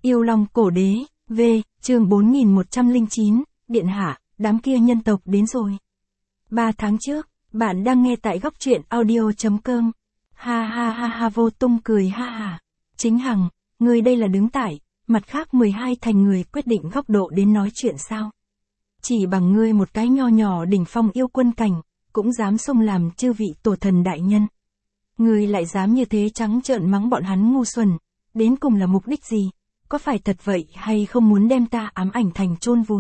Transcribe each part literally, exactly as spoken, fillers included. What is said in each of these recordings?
Yêu Long Cổ Đế, V, chương bốn nghìn một trăm lẻ chín, Điện Hạ, đám kia nhân tộc đến rồi. Ba tháng trước, bạn đang nghe tại góc truyện audio.com. Ha ha ha ha Vô Tung cười ha ha. Chính Hằng, người đây là đứng tại, mặt khác mười hai thành người quyết định góc độ đến nói chuyện sao? Chỉ bằng ngươi một cái nho nhỏ đỉnh phong yêu quân cảnh, cũng dám xông làm chư vị tổ thần đại nhân. Ngươi lại dám như thế trắng trợn mắng bọn hắn ngu xuẩn, đến cùng là mục đích gì? Có phải thật vậy hay không muốn đem ta ám ảnh thành chôn vùi?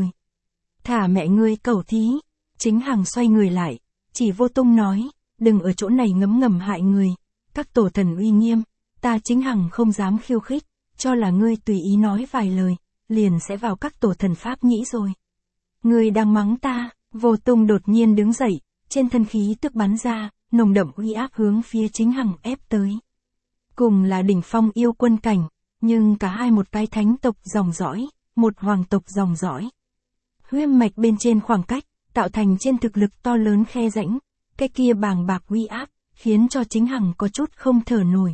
Thả mẹ ngươi cẩu thí. Chính Hằng xoay người lại, chỉ Vô Tung nói, đừng ở chỗ này ngấm ngầm hại người. Các tổ thần uy nghiêm, ta Chính Hằng không dám khiêu khích, cho là ngươi tùy ý nói vài lời, liền sẽ vào các tổ thần pháp nhĩ rồi. Ngươi đang mắng ta? Vô Tung đột nhiên đứng dậy, trên thân khí tức bắn ra, nồng đậm uy áp hướng phía Chính Hằng ép tới. Cùng là đỉnh phong yêu quân cảnh, nhưng cả hai một cái thánh tộc dòng dõi, một hoàng tộc dòng dõi. Huyết mạch bên trên khoảng cách, tạo thành trên thực lực to lớn khe rãnh, cái kia bàng bạc uy áp, khiến cho Chính Hằng có chút không thở nổi.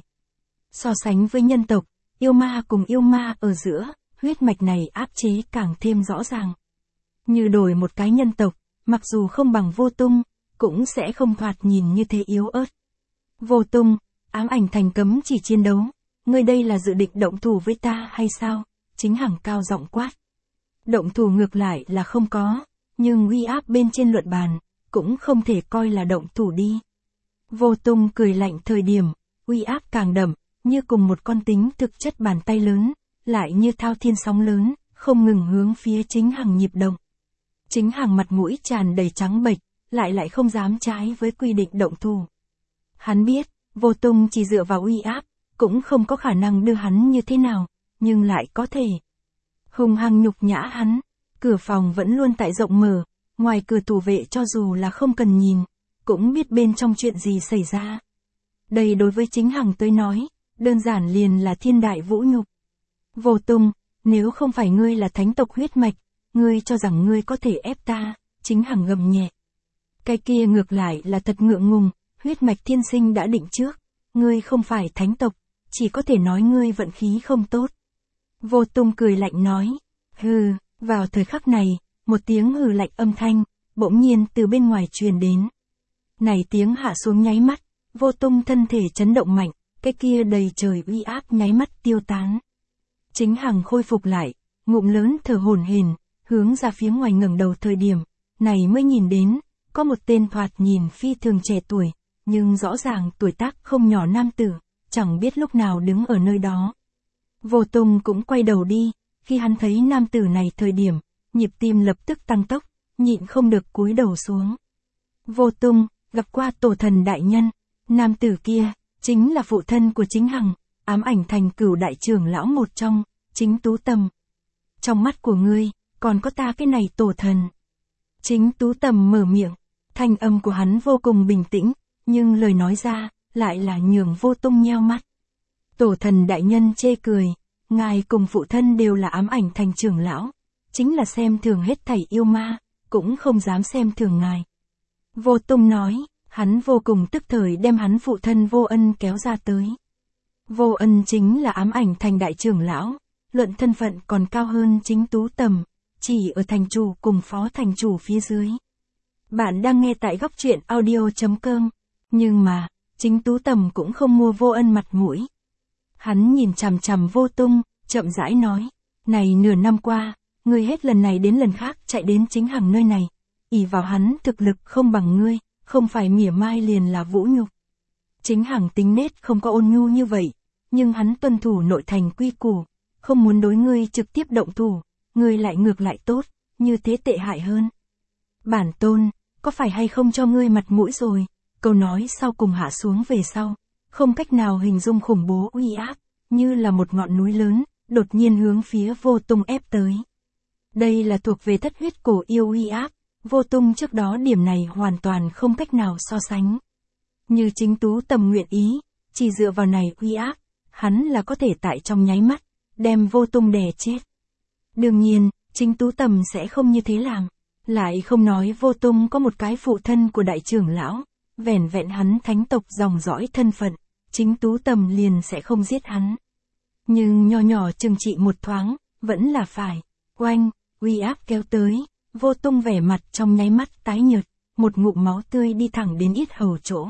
So sánh với nhân tộc, yêu ma cùng yêu ma ở giữa, huyết mạch này áp chế càng thêm rõ ràng. Như đổi một cái nhân tộc, mặc dù không bằng Vô Tung, cũng sẽ không thoạt nhìn như thế yếu ớt. Vô Tung, ám ảnh thành cấm chỉ chiến đấu, ngươi đây là dự định động thủ với ta hay sao? Chính Hằng cao giọng quát. Động thủ ngược lại là không có, nhưng uy áp bên trên luận bàn, cũng không thể coi là động thủ đi. Vô Tung cười lạnh thời điểm, uy áp càng đậm, như cùng một con tính thực chất bàn tay lớn, lại như thao thiên sóng lớn, không ngừng hướng phía Chính Hằng nhịp động. Chính Hằng mặt mũi tràn đầy trắng bệch, lại lại không dám trái với quy định động thủ. Hắn biết, Vô Tung chỉ dựa vào uy áp, cũng không có khả năng đưa hắn như thế nào, nhưng lại có thể hung hăng nhục nhã hắn. Cửa phòng vẫn luôn tại rộng mở, ngoài cửa thủ vệ cho dù là không cần nhìn, cũng biết bên trong chuyện gì xảy ra. Đây đối với Chính Hằng tới nói, đơn giản liền là thiên đại vũ nhục. Vô Tung, nếu không phải ngươi là thánh tộc huyết mạch, ngươi cho rằng ngươi có thể ép ta? Chính Hằng gầm nhẹ. Cái kia ngược lại là thật ngượng ngùng, huyết mạch thiên sinh đã định trước, ngươi không phải thánh tộc, chỉ có thể nói ngươi vận khí không tốt. Vô Tung cười lạnh nói, hừ. Vào thời khắc này, một tiếng hừ lạnh âm thanh, bỗng nhiên từ bên ngoài truyền đến. Này tiếng hạ xuống nháy mắt, Vô Tung thân thể chấn động mạnh, cái kia đầy trời uy áp nháy mắt tiêu tán. Chính Hằng khôi phục lại, ngụm lớn thở hổn hển, hướng ra phía ngoài ngẩng đầu thời điểm, này mới nhìn đến, có một tên thoạt nhìn phi thường trẻ tuổi, nhưng rõ ràng tuổi tác không nhỏ nam tử, chẳng biết lúc nào đứng ở nơi đó. Vô Tung cũng quay đầu đi. Khi hắn thấy nam tử này thời điểm, nhịp tim lập tức tăng tốc, nhịn không được cúi đầu xuống. Vô Tung, gặp qua tổ thần đại nhân, nam tử kia, chính là phụ thân của Chính Hằng, ám ảnh thành cửu đại trưởng lão một trong, Chính Tú Tầm. Trong mắt của ngươi, còn có ta cái này tổ thần. Chính Tú Tầm mở miệng, thanh âm của hắn vô cùng bình tĩnh, nhưng lời nói ra, lại là nhường Vô Tung nheo mắt. Tổ thần đại nhân chê cười. Ngài cùng phụ thân đều là ám ảnh thành trưởng lão, chính là xem thường hết thảy yêu ma, cũng không dám xem thường ngài. Vô Tung nói, hắn vô cùng tức thời đem hắn phụ thân Vô Ân kéo ra tới. Vô Ân chính là ám ảnh thành đại trưởng lão, luận thân phận còn cao hơn Chính Tú Tầm, chỉ ở thành chủ cùng phó thành chủ phía dưới. Bạn đang nghe tại góc truyện audio.com, nhưng mà, Chính Tú Tầm cũng không mua Vô Ân mặt mũi. Hắn nhìn chằm chằm Vô Tung, chậm rãi nói, này nửa năm qua, ngươi hết lần này đến lần khác chạy đến Chính Hằng nơi này, ỷ vào hắn thực lực không bằng ngươi, không phải mỉa mai liền là vũ nhục. Chính Hằng tính nết không có ôn nhu như vậy, nhưng hắn tuân thủ nội thành quy củ, không muốn đối ngươi trực tiếp động thủ, ngươi lại ngược lại tốt, như thế tệ hại hơn. Bản tôn, có phải hay không cho ngươi mặt mũi rồi? Câu nói sau cùng hạ xuống về sau, không cách nào hình dung khủng bố uy áp, như là một ngọn núi lớn, đột nhiên hướng phía Vô Tung ép tới. Đây là thuộc về thất huyết cổ yêu uy áp, Vô Tung trước đó điểm này hoàn toàn không cách nào so sánh. Như Chính Tú Tầm nguyện ý, chỉ dựa vào này uy áp, hắn là có thể tại trong nháy mắt, đem Vô Tung đè chết. Đương nhiên, Chính Tú Tầm sẽ không như thế làm, lại không nói Vô Tung có một cái phụ thân của đại trưởng lão, vẻn vẹn hắn thánh tộc dòng dõi thân phận, Chính Tú Tầm liền sẽ không giết hắn. Nhưng nho nhỏ chừng trị một thoáng, vẫn là phải. Oanh, uy áp kéo tới, Vô Tung vẻ mặt trong nháy mắt tái nhợt, một ngụm máu tươi đi thẳng đến yết hầu chỗ.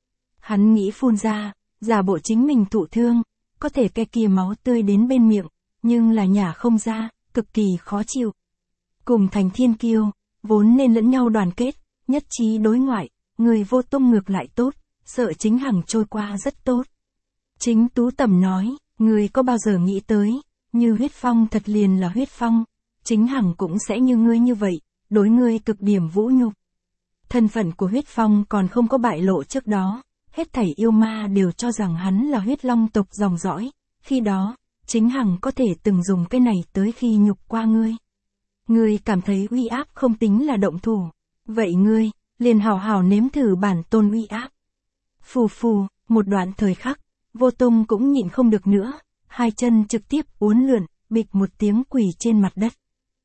Hắn nghĩ phun ra, giả bộ chính mình thụ thương, có thể ke kia máu tươi đến bên miệng, nhưng là nhả không ra, cực kỳ khó chịu. Cùng thành thiên kiêu, vốn nên lẫn nhau đoàn kết, nhất trí đối ngoại, người Vô Tung ngược lại tốt, sợ chính hằng trôi qua rất tốt. Chính Tú Tầm nói, người có bao giờ nghĩ tới, như huyết phong thật liền là huyết phong, chính hằng cũng sẽ như ngươi như vậy, đối ngươi cực điểm vũ nhục. Thân phận của huyết phong còn không có bại lộ trước đó, hết thảy yêu ma đều cho rằng hắn là huyết long tộc dòng dõi, khi đó, chính hằng có thể từng dùng cái này tới khi nhục qua ngươi. Ngươi cảm thấy uy áp không tính là động thủ, vậy ngươi, liền hào hào nếm thử bản tôn uy áp. Phù phù, một đoạn thời khắc, Vô Tung cũng nhịn không được nữa, hai chân trực tiếp uốn lượn, bịch một tiếng quỳ trên mặt đất.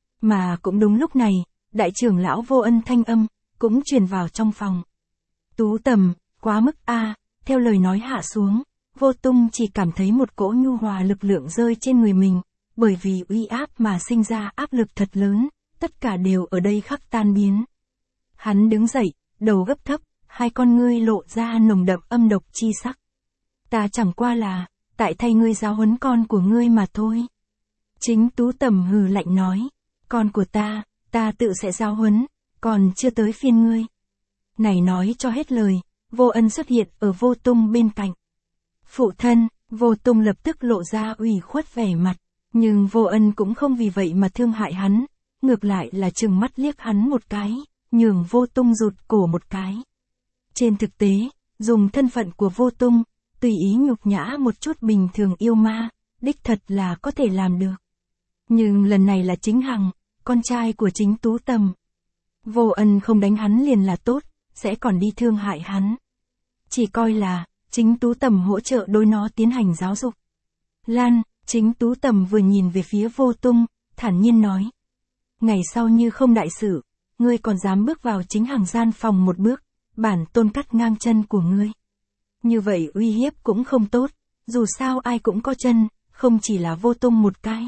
Mà cũng đúng lúc này, đại trưởng lão Vô Ân thanh âm, cũng truyền vào trong phòng. Tú Tầm, quá mức a, theo lời nói hạ xuống, Vô Tung chỉ cảm thấy một cỗ nhu hòa lực lượng rơi trên người mình, bởi vì uy áp mà sinh ra áp lực thật lớn, tất cả đều ở đây khắc tan biến. Hắn đứng dậy, đầu gấp thấp, hai con ngươi lộ ra nồng đậm âm độc chi sắc. Ta chẳng qua là, tại thay ngươi giáo huấn con của ngươi mà thôi. Chính Tú Tầm hừ lạnh nói, con của ta, ta tự sẽ giáo huấn, còn chưa tới phiên ngươi. Này nói cho hết lời, Vô Ân xuất hiện ở Vô Tung bên cạnh. Phụ thân, Vô Tung lập tức lộ ra ủy khuất vẻ mặt, nhưng Vô Ân cũng không vì vậy mà thương hại hắn, ngược lại là trừng mắt liếc hắn một cái, nhường Vô Tung rụt cổ một cái. Trên thực tế, dùng thân phận của Vô Tung, tùy ý nhục nhã một chút bình thường yêu ma, đích thật là có thể làm được. Nhưng lần này là chính hằng, con trai của chính Tú Tầm. Vô Ân không đánh hắn liền là tốt, sẽ còn đi thương hại hắn. Chỉ coi là, chính Tú Tầm hỗ trợ đối nó tiến hành giáo dục. Lan, chính Tú Tầm vừa nhìn về phía Vô Tung, thản nhiên nói. Ngày sau như không đại sự, ngươi còn dám bước vào chính hằng gian phòng một bước, bản tôn cắt ngang chân của ngươi. Như vậy uy hiếp cũng không tốt, dù sao ai cũng có chân, không chỉ là Vô Tung một cái.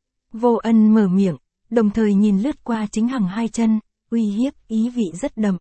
Vô Ân mở miệng, đồng thời nhìn lướt qua chính hằng hai chân, uy hiếp ý vị rất đậm.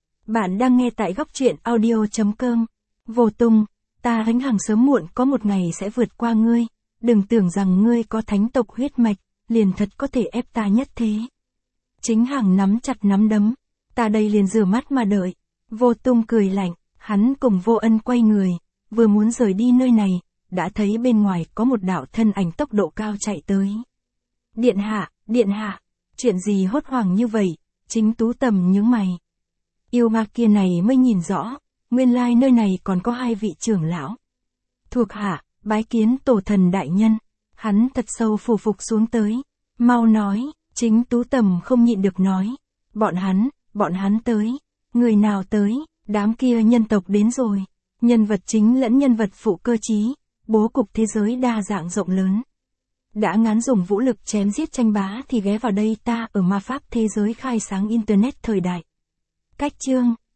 Bạn đang nghe tại góc truyện audio chấm com. Vô Tung, ta hánh hằng sớm muộn có một ngày sẽ vượt qua ngươi, đừng tưởng rằng ngươi có thánh tộc huyết mạch, liền thật có thể ép ta nhất thế. Chính hằng nắm chặt nắm đấm, ta đây liền rửa mắt mà đợi. Vô Tung cười lạnh, hắn cùng Vô Ân quay người, vừa muốn rời đi nơi này, đã thấy bên ngoài có một đạo thân ảnh tốc độ cao chạy tới. Điện hạ, điện hạ, chuyện gì hốt hoảng như vậy, chính Tú Tầm nhướng mày. Yêu ma kia này mới nhìn rõ, nguyên lai nơi này còn có hai vị trưởng lão. Thuộc hạ, bái kiến tổ thần đại nhân, hắn thật sâu phù phục xuống tới, mau nói, chính Tú Tầm không nhịn được nói, bọn hắn, bọn hắn tới, người nào tới, đám kia nhân tộc đến rồi, nhân vật chính lẫn nhân vật phụ cơ trí, bố cục thế giới đa dạng rộng lớn. Đã ngán dùng vũ lực chém giết tranh bá thì ghé vào đây ta ở ma pháp thế giới khai sáng internet thời đại. Cách chương